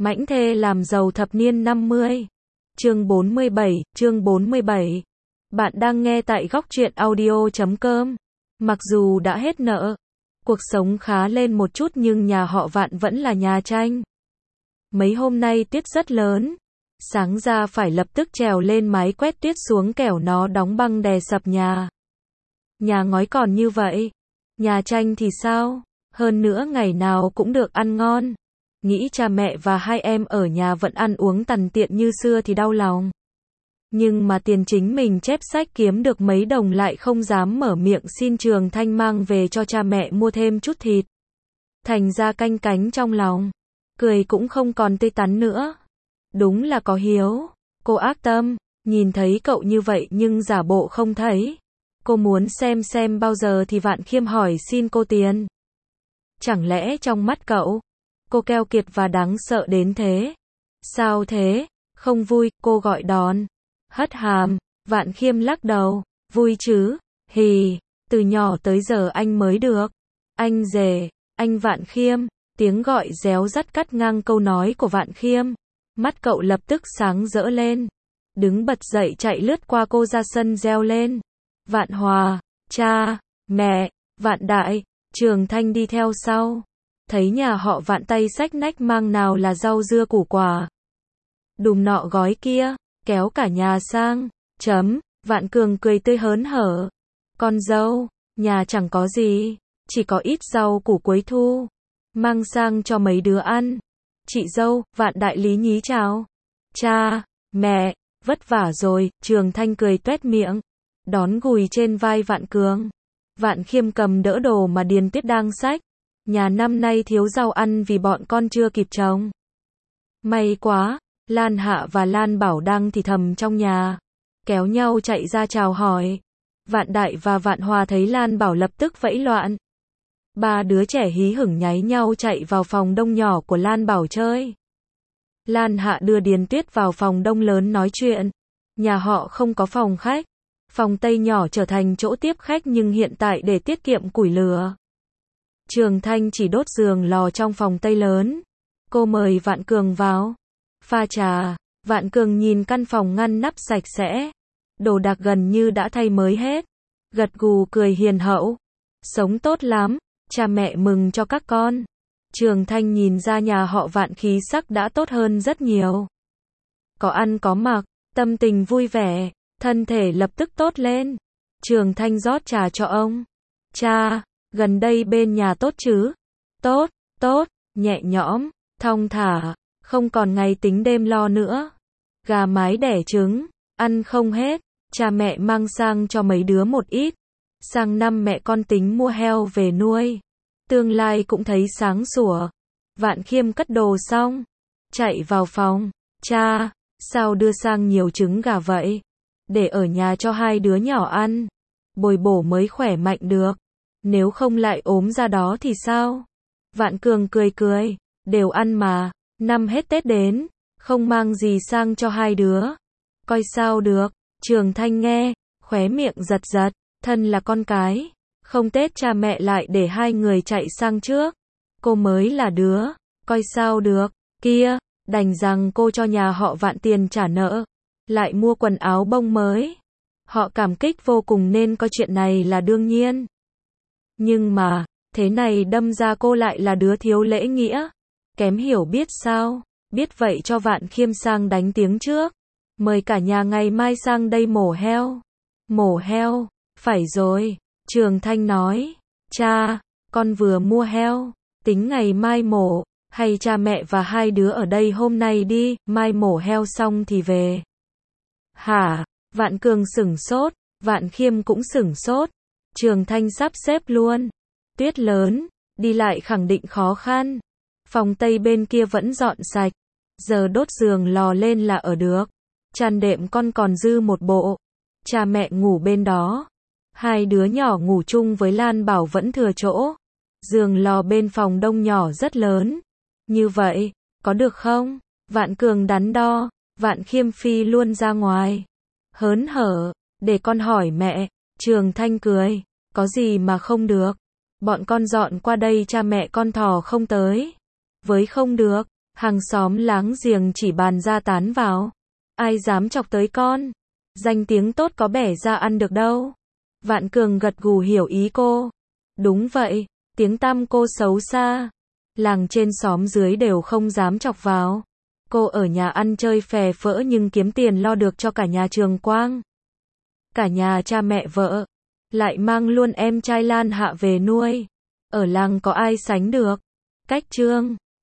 Mãnh thê làm giàu thập niên 50. Chương 47. Bạn đang nghe tại góc truyện audio.com. Mặc dù đã hết nợ, cuộc sống khá lên một chút nhưng nhà họ Vạn vẫn là nhà tranh. Mấy hôm nay tuyết rất lớn, sáng ra phải lập tức trèo lên mái quét tuyết xuống kẻo nó đóng băng đè sập nhà. Nhà ngói còn như vậy, nhà tranh thì sao? Hơn nữa ngày nào cũng được ăn ngon. Nghĩ cha mẹ và hai em ở nhà vẫn ăn uống tằn tiện như xưa thì đau lòng. Nhưng mà tiền chính mình chép sách kiếm được mấy đồng lại không dám mở miệng xin Trường Thanh mang về cho cha mẹ mua thêm chút thịt. Thành ra canh cánh trong lòng, cười cũng không còn tươi tắn nữa. Đúng là có hiếu. Cô ác tâm, nhìn thấy cậu như vậy nhưng giả bộ không thấy. Cô muốn xem bao giờ thì Vạn Khiêm hỏi xin cô tiền. Chẳng lẽ trong mắt cậu, cô keo kiệt và đáng sợ đến thế? Sao thế? Không vui, cô gọi đòn. Hất hàm, Vạn Khiêm lắc đầu. Vui chứ, hì, từ nhỏ tới giờ anh mới được. Anh rể, anh Vạn Khiêm, tiếng gọi réo rắt cắt ngang câu nói của Vạn Khiêm. Mắt cậu lập tức sáng rỡ lên. Đứng bật dậy chạy lướt qua cô ra sân reo lên. Vạn Hòa, cha, mẹ, Vạn Đại, Trường Thanh đi theo sau. Thấy nhà họ Vạn tay xách nách mang nào là rau dưa củ quả. Đùm nọ gói kia, kéo cả nhà sang. Vạn Cường cười tươi hớn hở. Con dâu, nhà chẳng có gì, chỉ có ít rau củ cuối thu. Mang sang cho mấy đứa ăn. Chị dâu, Vạn Đại lý nhí chào. Cha, mẹ, vất vả rồi, Trường Thanh cười tuét miệng. Đón gùi trên vai Vạn Cường. Vạn Khiêm cầm đỡ đồ mà Điền Tuyết đang xách. Nhà năm nay thiếu rau ăn vì bọn con chưa kịp trồng. May quá, Lan Hạ và Lan Bảo đang thì thầm trong nhà. Kéo nhau chạy ra chào hỏi. Vạn Đại và Vạn Hòa thấy Lan Bảo lập tức vẫy loạn. Ba đứa trẻ hí hửng nháy nhau chạy vào phòng đông nhỏ của Lan Bảo chơi. Lan Hạ đưa Điền Tuyết vào phòng đông lớn nói chuyện. Nhà họ không có phòng khách. Phòng Tây nhỏ trở thành chỗ tiếp khách nhưng hiện tại để tiết kiệm củi lửa. Trường Thanh chỉ đốt giường lò trong phòng Tây lớn. Cô mời Vạn Cường vào. Pha trà, Vạn Cường nhìn căn phòng ngăn nắp sạch sẽ. Đồ đạc gần như đã thay mới hết. Gật gù cười hiền hậu. Sống tốt lắm, cha mẹ mừng cho các con. Trường Thanh nhìn ra nhà họ Vạn khí sắc đã tốt hơn rất nhiều. Có ăn có mặc, tâm tình vui vẻ, thân thể lập tức tốt lên. Trường Thanh rót trà cho ông. Cha, gần đây bên nhà tốt chứ? Tốt, nhẹ nhõm, thong thả, không còn ngày tính đêm lo nữa. Gà mái đẻ trứng, ăn không hết, cha mẹ mang sang cho mấy đứa một ít. Sang năm mẹ con tính mua heo về nuôi. Tương lai cũng thấy sáng sủa. Vạn Khiêm cất đồ xong, chạy vào phòng. Cha, sao đưa sang nhiều trứng gà vậy? Để ở nhà cho hai đứa nhỏ ăn. Bồi bổ mới khỏe mạnh được. Nếu không lại ốm ra đó thì sao? Vạn Cường cười, đều ăn mà. Năm hết Tết đến, không mang gì sang cho hai đứa. Coi sao được. Trường Thanh nghe, khóe miệng giật. Thân là con cái, không Tết cha mẹ lại để hai người chạy sang trước. Cô mới là đứa, coi sao được. Kia, đành rằng cô cho nhà họ Vạn tiền trả nợ, lại mua quần áo bông mới. Họ cảm kích vô cùng nên có chuyện này là đương nhiên. Nhưng mà, thế này đâm ra cô lại là đứa thiếu lễ nghĩa, kém hiểu biết sao? Biết vậy cho Vạn Khiêm sang đánh tiếng trước. Mời cả nhà ngày mai sang đây mổ heo. Mổ heo, phải rồi, Trường Thanh nói. Cha, con vừa mua heo, tính ngày mai mổ, hay cha mẹ và hai đứa ở đây hôm nay đi, mai mổ heo xong thì về. Hả? Vạn Cường sửng sốt, Vạn Khiêm cũng sửng sốt. Trường Thanh sắp xếp luôn. Tuyết lớn, đi lại khẳng định khó khăn. Phòng Tây bên kia vẫn dọn sạch. Giờ đốt giường lò lên là ở được. Chăn đệm con còn dư một bộ. Cha mẹ ngủ bên đó. Hai đứa nhỏ ngủ chung với Lan Bảo vẫn thừa chỗ. Giường lò bên phòng đông nhỏ rất lớn. Như vậy, có được không? Vạn Cường đắn đo. Vạn Khiêm phi luôn ra ngoài. Hớn hở, để con hỏi mẹ. Trường Thanh cười. Có gì mà không được? Bọn con dọn qua đây cha mẹ con thò không tới. Với không được, Hàng xóm láng giềng chỉ bàn ra tán vào. Ai dám chọc tới con? Danh tiếng tốt có bẻ ra ăn được đâu. Vạn Cường gật gù hiểu ý cô. Đúng vậy, tiếng tăm cô xấu xa. Làng trên xóm dưới đều không dám chọc vào. Cô ở nhà ăn chơi phè phỡ nhưng kiếm tiền lo được cho cả nhà Trường Quang. Cả nhà cha mẹ vợ. Lại mang luôn em trai Lan Hạ về nuôi. Ở làng có ai sánh được. Cách Trương